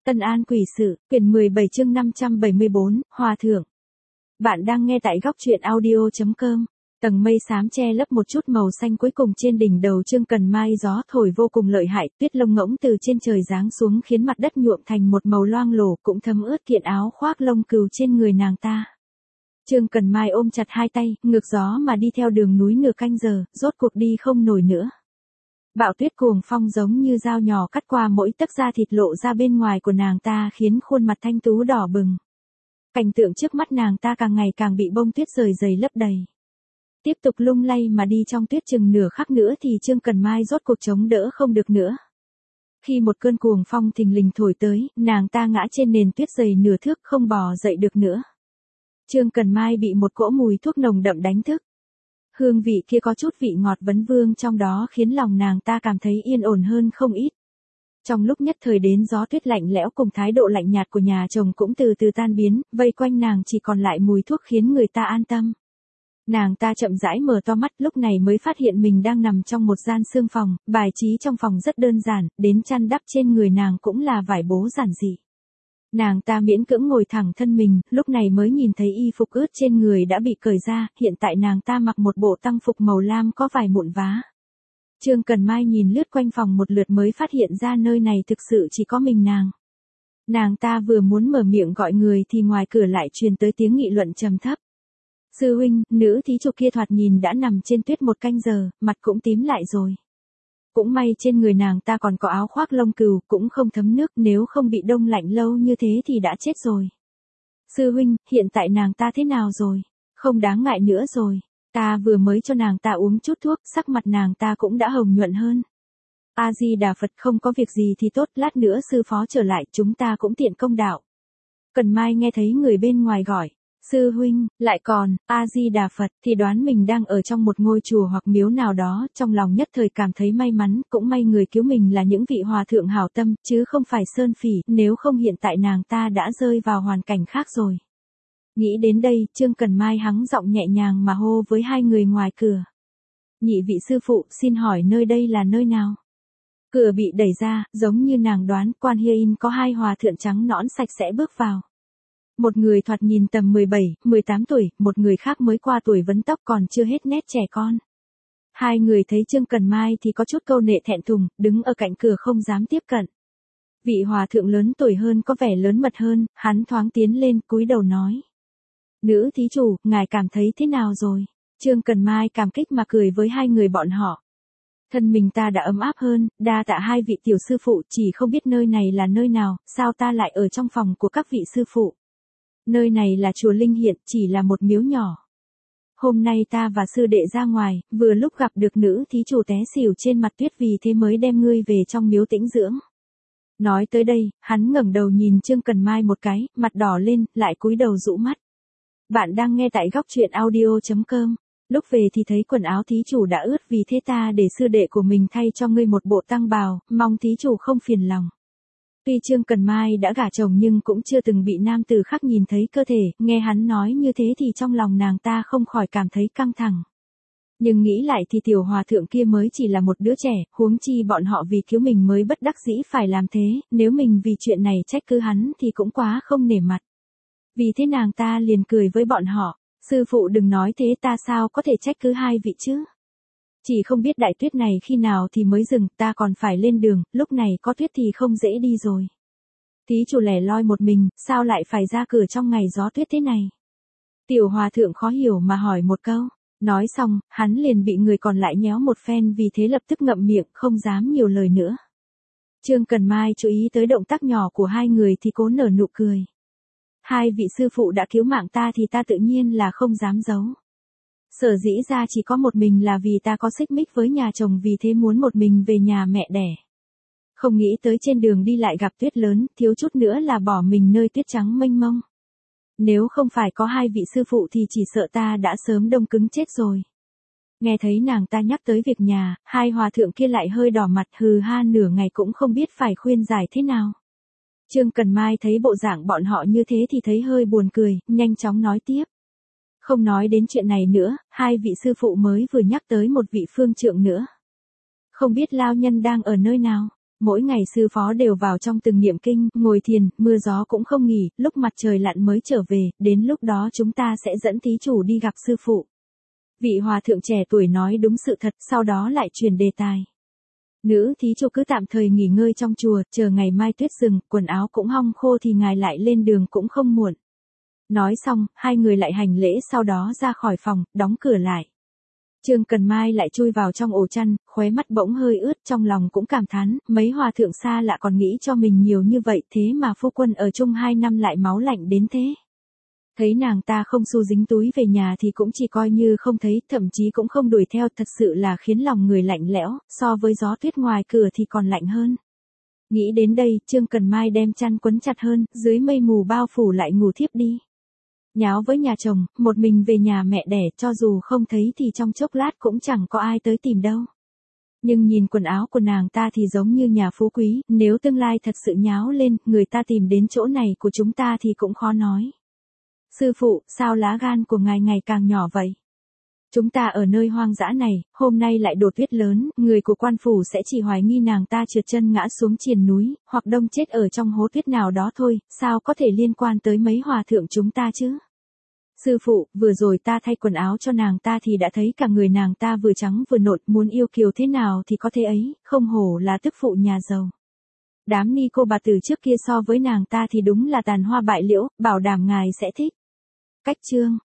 Tân An Quỷ Sự, quyển 17 chương 574, Hòa Thượng. Bạn đang nghe tại góc truyện audio.com. Tầng mây xám che lấp một chút màu xanh cuối cùng trên đỉnh đầu Trương Cần Mai, gió thổi vô cùng lợi hại, tuyết lông ngỗng từ trên trời giáng xuống khiến mặt đất nhuộm thành một màu loang lổ, cũng thấm ướt kiện áo khoác lông cừu trên người nàng ta. Trương Cần Mai ôm chặt hai tay, ngược gió mà đi theo đường núi nửa canh giờ, rốt cuộc đi không nổi nữa. Bão tuyết cuồng phong giống như dao nhỏ cắt qua mỗi tấc da thịt lộ ra bên ngoài của nàng ta, khiến khuôn mặt thanh tú đỏ bừng. Cảnh tượng trước mắt nàng ta càng ngày càng bị bông tuyết rời rầy lấp đầy. Tiếp tục lung lay mà đi trong tuyết chừng nửa khắc nữa thì Trương Cần Mai rốt cuộc chống đỡ không được nữa. Khi một cơn cuồng phong thình lình thổi tới, nàng ta ngã trên nền tuyết dày nửa thước, không bò dậy được nữa. Trương Cần Mai bị một cỗ mùi thuốc nồng đậm đánh thức. Hương vị kia có chút vị ngọt vấn vương trong đó, khiến lòng nàng ta cảm thấy yên ổn hơn không ít. Trong lúc nhất thời đến gió tuyết lạnh lẽo cùng thái độ lạnh nhạt của nhà chồng cũng từ từ tan biến, vây quanh nàng chỉ còn lại mùi thuốc khiến người ta an tâm. Nàng ta chậm rãi mở to mắt, lúc này mới phát hiện mình đang nằm trong một gian xương phòng, bài trí trong phòng rất đơn giản, đến chăn đắp trên người nàng cũng là vải bố giản dị. Nàng ta miễn cưỡng ngồi thẳng thân mình, lúc này mới nhìn thấy y phục ướt trên người đã bị cởi ra, hiện tại nàng ta mặc một bộ tăng phục màu lam có vài mụn vá. Trương Cần Mai nhìn lướt quanh phòng một lượt mới phát hiện ra nơi này thực sự chỉ có mình nàng. Nàng ta vừa muốn mở miệng gọi người thì ngoài cửa lại truyền tới tiếng nghị luận trầm thấp. Sư huynh, nữ thí chủ kia thoạt nhìn đã nằm trên tuyết một canh giờ, mặt cũng tím lại rồi. Cũng may trên người nàng ta còn có áo khoác lông cừu, cũng không thấm nước, nếu không bị đông lạnh lâu như thế thì đã chết rồi. Sư huynh, hiện tại nàng ta thế nào rồi? Không đáng ngại nữa rồi. Ta vừa mới cho nàng ta uống chút thuốc, sắc mặt nàng ta cũng đã hồng nhuận hơn. A Di Đà Phật, không có việc gì thì tốt, lát nữa sư phó trở lại, chúng ta cũng tiện công đạo. Cần Mai nghe thấy người bên ngoài gọi. Sư huynh, lại còn, A-di-đà Phật, thì đoán mình đang ở trong một ngôi chùa hoặc miếu nào đó, trong lòng nhất thời cảm thấy may mắn, cũng may người cứu mình là những vị hòa thượng hảo tâm, chứ không phải sơn phỉ, nếu không hiện tại nàng ta đã rơi vào hoàn cảnh khác rồi. Nghĩ đến đây, Trương Cần Mai hắng giọng nhẹ nhàng mà hô với hai người ngoài cửa. Nhị vị sư phụ, xin hỏi nơi đây là nơi nào? Cửa bị đẩy ra, giống như nàng đoán, Quan Hiên có hai hòa thượng trắng nõn sạch sẽ bước vào. Một người thoạt nhìn tầm 17, 18 tuổi, một người khác mới qua tuổi vấn tóc còn chưa hết nét trẻ con. Hai người thấy Trương Cần Mai thì có chút câu nệ thẹn thùng, đứng ở cạnh cửa không dám tiếp cận. Vị hòa thượng lớn tuổi hơn có vẻ lớn mật hơn, hắn thoáng tiến lên cúi đầu nói. Nữ thí chủ, ngài cảm thấy thế nào rồi? Trương Cần Mai cảm kích mà cười với hai người bọn họ. Thân mình ta đã ấm áp hơn, đa tạ hai vị tiểu sư phụ, chỉ không biết nơi này là nơi nào, sao ta lại ở trong phòng của các vị sư phụ? Nơi này là chùa Linh Hiện, chỉ là một miếu nhỏ. Hôm nay ta và sư đệ ra ngoài, vừa lúc gặp được nữ thí chủ té xỉu trên mặt tuyết, vì thế mới đem ngươi về trong miếu tĩnh dưỡng. Nói tới đây, hắn ngẩng đầu nhìn Trương Cần Mai một cái, mặt đỏ lên, lại cúi đầu rũ mắt. Bạn đang nghe tại góc truyện audio.com. Lúc về thì thấy quần áo thí chủ đã ướt, vì thế ta để sư đệ của mình thay cho ngươi một bộ tăng bào, mong thí chủ không phiền lòng. Tuy Trương Cần Mai đã gả chồng nhưng cũng chưa từng bị nam tử khác nhìn thấy cơ thể, nghe hắn nói như thế thì trong lòng nàng ta không khỏi cảm thấy căng thẳng. Nhưng nghĩ lại thì tiểu hòa thượng kia mới chỉ là một đứa trẻ, huống chi bọn họ vì cứu mình mới bất đắc dĩ phải làm thế, nếu mình vì chuyện này trách cứ hắn thì cũng quá không nể mặt. Vì thế nàng ta liền cười với bọn họ, sư phụ đừng nói thế, ta sao có thể trách cứ hai vị chứ? Chỉ không biết đại tuyết này khi nào thì mới dừng, ta còn phải lên đường, lúc này có tuyết thì không dễ đi rồi. Thí chủ lẻ loi một mình, sao lại phải ra cửa trong ngày gió tuyết thế này? Tiểu hòa thượng khó hiểu mà hỏi một câu, nói xong, hắn liền bị người còn lại nhéo một phen, vì thế lập tức ngậm miệng, không dám nhiều lời nữa. Trương Cần Mai chú ý tới động tác nhỏ của hai người thì cố nở nụ cười. Hai vị sư phụ đã cứu mạng ta thì ta tự nhiên là không dám giấu. Sở dĩ ra chỉ có một mình là vì ta có xích mích với nhà chồng, vì thế muốn một mình về nhà mẹ đẻ. Không nghĩ tới trên đường đi lại gặp tuyết lớn, thiếu chút nữa là bỏ mình nơi tuyết trắng mênh mông. Nếu không phải có hai vị sư phụ thì chỉ sợ ta đã sớm đông cứng chết rồi. Nghe thấy nàng ta nhắc tới việc nhà, hai hòa thượng kia lại hơi đỏ mặt, hừ ha nửa ngày cũng không biết phải khuyên giải thế nào. Trương Cần Mai thấy bộ dạng bọn họ như thế thì thấy hơi buồn cười, nhanh chóng nói tiếp. Không nói đến chuyện này nữa, hai vị sư phụ mới vừa nhắc tới một vị phương trượng nữa. Không biết lao nhân đang ở nơi nào? Mỗi ngày sư phó đều vào trong từng niệm kinh, ngồi thiền, mưa gió cũng không nghỉ, lúc mặt trời lặn mới trở về, đến lúc đó chúng ta sẽ dẫn thí chủ đi gặp sư phụ. Vị hòa thượng trẻ tuổi nói đúng sự thật, sau đó lại truyền đề tài. Nữ thí chủ cứ tạm thời nghỉ ngơi trong chùa, chờ ngày mai tuyết dừng, quần áo cũng hong khô thì ngài lại lên đường cũng không muộn. Nói xong, hai người lại hành lễ sau đó ra khỏi phòng, đóng cửa lại. Trương Cần Mai lại chui vào trong ổ chăn, khóe mắt bỗng hơi ướt, trong lòng cũng cảm thán, mấy hòa thượng xa lạ còn nghĩ cho mình nhiều như vậy, thế mà phu quân ở chung 2 năm lại máu lạnh đến thế. Thấy nàng ta không xu dính túi về nhà thì cũng chỉ coi như không thấy, thậm chí cũng không đuổi theo, thật sự là khiến lòng người lạnh lẽo, so với gió tuyết ngoài cửa thì còn lạnh hơn. Nghĩ đến đây, Trương Cần Mai đem chăn quấn chặt hơn, dưới mây mù bao phủ lại ngủ thiếp đi. Nháo với nhà chồng, một mình về nhà mẹ đẻ, cho dù không thấy thì trong chốc lát cũng chẳng có ai tới tìm đâu. Nhưng nhìn quần áo của nàng ta thì giống như nhà phú quý, nếu tương lai thật sự nháo lên, người ta tìm đến chỗ này của chúng ta thì cũng khó nói. Sư phụ, sao lá gan của ngài ngày càng nhỏ vậy? Chúng ta ở nơi hoang dã này, hôm nay lại đột tuyết lớn, người của quan phủ sẽ chỉ hoài nghi nàng ta trượt chân ngã xuống triền núi, hoặc đông chết ở trong hố tuyết nào đó thôi, sao có thể liên quan tới mấy hòa thượng chúng ta chứ? Sư phụ, vừa rồi ta thay quần áo cho nàng ta thì đã thấy cả người nàng ta vừa trắng vừa nộn, muốn yêu kiều thế nào thì có thế ấy, không hổ là tức phụ nhà giàu. Đám ni cô bà tử trước kia so với nàng ta thì đúng là tàn hoa bại liễu, bảo đảm ngài sẽ thích. Cách chương